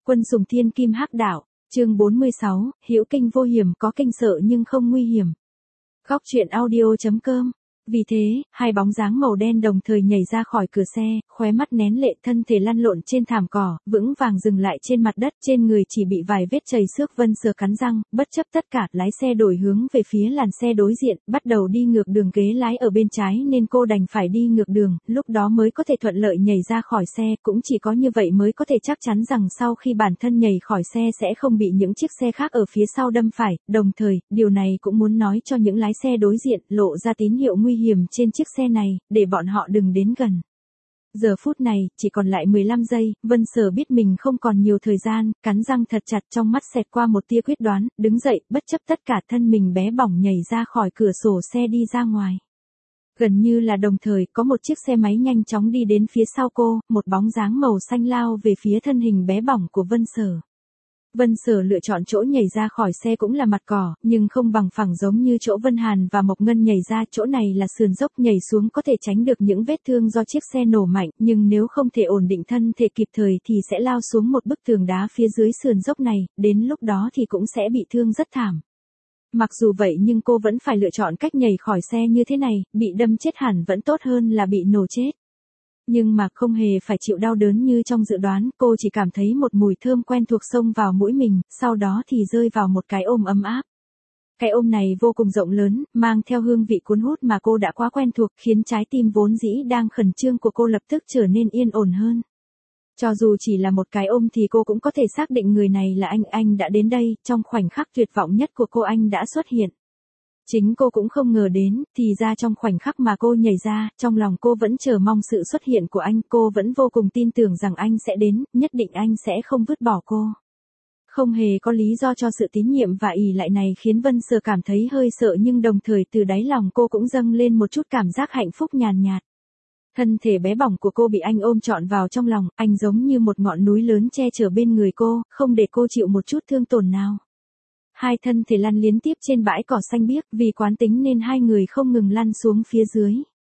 Quân sùng thiên kim hắc đạo, chương 46, hữu kinh vô hiểm, có kinh sợ nhưng không nguy hiểm. Góc truyện audio.com. Vì thế, hai bóng dáng màu đen đồng thời nhảy ra khỏi cửa xe, khóe mắt nén lệ, thân thể lăn lộn trên thảm cỏ, vững vàng dừng lại trên mặt đất, trên người chỉ bị vài vết chảy xước. Vân Sở cắn răng, bất chấp tất cả, lái xe đổi hướng về phía làn xe đối diện, bắt đầu đi ngược đường. Ghế lái ở bên trái nên cô đành phải đi ngược đường, lúc đó mới có thể thuận lợi nhảy ra khỏi xe, cũng chỉ có như vậy mới có thể chắc chắn rằng sau khi bản thân nhảy khỏi xe sẽ không bị những chiếc xe khác ở phía sau đâm phải, đồng thời, điều này cũng muốn nói cho những lái xe đối diện, lộ ra tín hiệu nguy hiểm trên chiếc xe này, để bọn họ đừng đến gần. Giờ phút này, chỉ còn lại 15 giây, Vân Sở biết mình không còn nhiều thời gian, cắn răng thật chặt, trong mắt xẹt qua một tia quyết đoán, đứng dậy, bất chấp tất cả, thân mình bé bỏng nhảy ra khỏi cửa sổ xe đi ra ngoài. Gần như là đồng thời, có một chiếc xe máy nhanh chóng đi đến phía sau cô, một bóng dáng màu xanh lao về phía thân hình bé bỏng của Vân Sở. Vân Sở lựa chọn chỗ nhảy ra khỏi xe cũng là mặt cỏ, nhưng không bằng phẳng giống như chỗ Vân Hàn và Mộc Ngân nhảy ra, chỗ này là sườn dốc, nhảy xuống có thể tránh được những vết thương do chiếc xe nổ mạnh, nhưng nếu không thể ổn định thân thể kịp thời thì sẽ lao xuống một bức tường đá phía dưới sườn dốc này, đến lúc đó thì cũng sẽ bị thương rất thảm. Mặc dù vậy nhưng cô vẫn phải lựa chọn cách nhảy khỏi xe như thế này, bị đâm chết hẳn vẫn tốt hơn là bị nổ chết. Nhưng mà không hề phải chịu đau đớn như trong dự đoán, cô chỉ cảm thấy một mùi thơm quen thuộc xông vào mũi mình, sau đó thì rơi vào một cái ôm ấm áp. Cái ôm này vô cùng rộng lớn, mang theo hương vị cuốn hút mà cô đã quá quen thuộc, khiến trái tim vốn dĩ đang khẩn trương của cô lập tức trở nên yên ổn hơn. Cho dù chỉ là một cái ôm thì cô cũng có thể xác định người này là anh đã đến đây, trong khoảnh khắc tuyệt vọng nhất của cô anh đã xuất hiện. Chính cô cũng không ngờ đến, thì ra trong khoảnh khắc mà cô nhảy ra, trong lòng cô vẫn chờ mong sự xuất hiện của anh, cô vẫn vô cùng tin tưởng rằng anh sẽ đến, nhất định anh sẽ không vứt bỏ cô. Không hề có lý do cho sự tín nhiệm và ỷ lại này khiến Vân Sở cảm thấy hơi sợ, nhưng đồng thời từ đáy lòng cô cũng dâng lên một chút cảm giác hạnh phúc nhàn nhạt. Thân thể bé bỏng của cô bị anh ôm trọn vào trong lòng, anh giống như một ngọn núi lớn che chở bên người cô, không để cô chịu một chút thương tổn nào. Hai thân thể lăn liên tiếp trên bãi cỏ xanh biếc, vì quán tính nên hai người không ngừng lăn xuống phía dưới.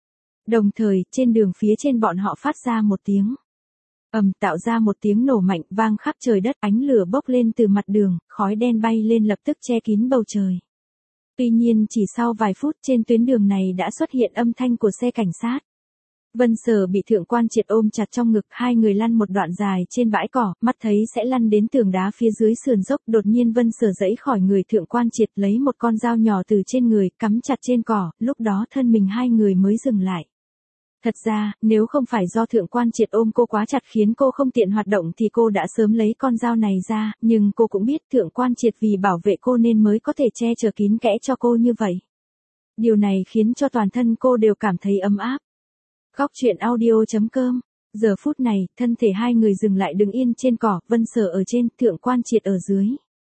Đồng thời, trên đường phía trên bọn họ phát ra một tiếng ầm, tạo ra một tiếng nổ mạnh vang khắp trời đất, ánh lửa bốc lên từ mặt đường, khói đen bay lên lập tức che kín bầu trời. Tuy nhiên chỉ sau vài phút trên tuyến đường này đã xuất hiện âm thanh của xe cảnh sát. Vân Sở bị Thượng Quan Triệt ôm chặt trong ngực, hai người lăn một đoạn dài trên bãi cỏ, mắt thấy sẽ lăn đến tường đá phía dưới sườn dốc, đột nhiên Vân Sở giãy khỏi người Thượng Quan Triệt, lấy một con dao nhỏ từ trên người, cắm chặt trên cỏ, lúc đó thân mình hai người mới dừng lại. Thật ra, nếu không phải do Thượng Quan Triệt ôm cô quá chặt khiến cô không tiện hoạt động thì cô đã sớm lấy con dao này ra, nhưng cô cũng biết Thượng Quan Triệt vì bảo vệ cô nên mới có thể che chở kín kẽ cho cô như vậy. Điều này khiến cho toàn thân cô đều cảm thấy ấm áp. Góc truyện audio.com. Giờ phút này, thân thể hai người dừng lại đứng yên trên cỏ, Vân Sở ở trên, Thượng Quan Triệt ở dưới.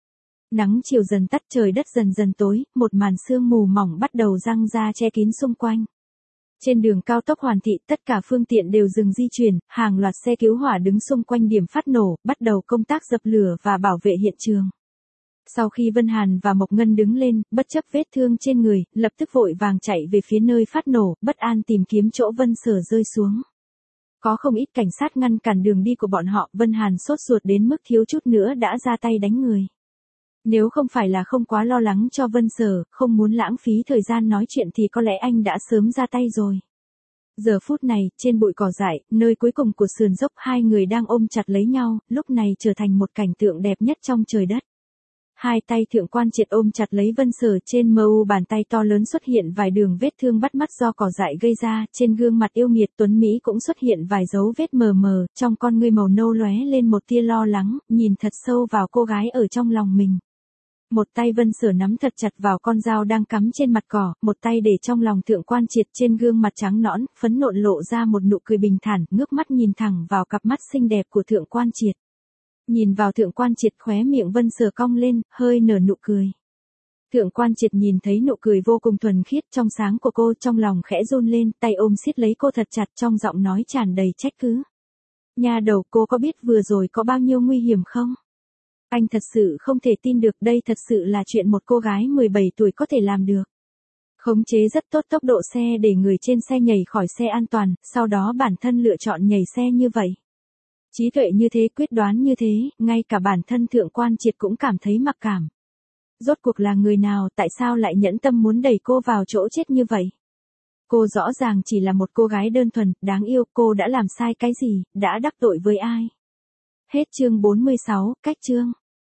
Nắng chiều dần tắt, trời đất dần dần tối, một màn sương mù mỏng bắt đầu giăng ra che kín xung quanh. Trên đường cao tốc Hoàn Thị, tất cả phương tiện đều dừng di chuyển, hàng loạt xe cứu hỏa đứng xung quanh điểm phát nổ, bắt đầu công tác dập lửa và bảo vệ hiện trường. Sau khi Vân Hàn và Mộc Ngân đứng lên, bất chấp vết thương trên người, lập tức vội vàng chạy về phía nơi phát nổ, bất an tìm kiếm chỗ Vân Sở rơi xuống. Có không ít cảnh sát ngăn cản đường đi của bọn họ, Vân Hàn sốt ruột đến mức thiếu chút nữa đã ra tay đánh người. Nếu không phải là không quá lo lắng cho Vân Sở, không muốn lãng phí thời gian nói chuyện thì có lẽ anh đã sớm ra tay rồi. Giờ phút này, trên bụi cỏ dại, nơi cuối cùng của sườn dốc, hai người đang ôm chặt lấy nhau, lúc này trở thành một cảnh tượng đẹp nhất trong trời đất. Hai tay Thượng Quan Triệt ôm chặt lấy Vân Sở, trên mu bàn tay to lớn xuất hiện vài đường vết thương bắt mắt do cỏ dại gây ra, trên gương mặt yêu nghiệt tuấn mỹ cũng xuất hiện vài dấu vết mờ mờ, trong con ngươi màu nâu lóe lên một tia lo lắng, nhìn thật sâu vào cô gái ở trong lòng mình. Một tay Vân Sở nắm thật chặt vào con dao đang cắm trên mặt cỏ, một tay để trong lòng Thượng Quan Triệt, trên gương mặt trắng nõn, phấn nộn lộ ra một nụ cười bình thản, ngước mắt nhìn thẳng vào cặp mắt xinh đẹp của Thượng Quan Triệt. Nhìn vào Thượng Quan Triệt, khóe miệng Vân Sở cong lên, hơi nở nụ cười. Thượng Quan Triệt nhìn thấy nụ cười vô cùng thuần khiết trong sáng của cô, trong lòng khẽ run lên, tay ôm siết lấy cô thật chặt, trong giọng nói tràn đầy trách cứ. Nha đầu, cô có biết vừa rồi có bao nhiêu nguy hiểm không? Anh thật sự không thể tin được, đây thật sự là chuyện một cô gái 17 tuổi có thể làm được. Khống chế rất tốt tốc độ xe để người trên xe nhảy khỏi xe an toàn, sau đó bản thân lựa chọn nhảy xe như vậy. Trí tuệ như thế, quyết đoán như thế, ngay cả bản thân Thượng Quan Triệt cũng cảm thấy mặc cảm. Rốt cuộc là người nào, tại sao lại nhẫn tâm muốn đẩy cô vào chỗ chết như vậy? Cô rõ ràng chỉ là một cô gái đơn thuần, đáng yêu, cô đã làm sai cái gì, đã đắc tội với ai? Hết chương 46, cách chương.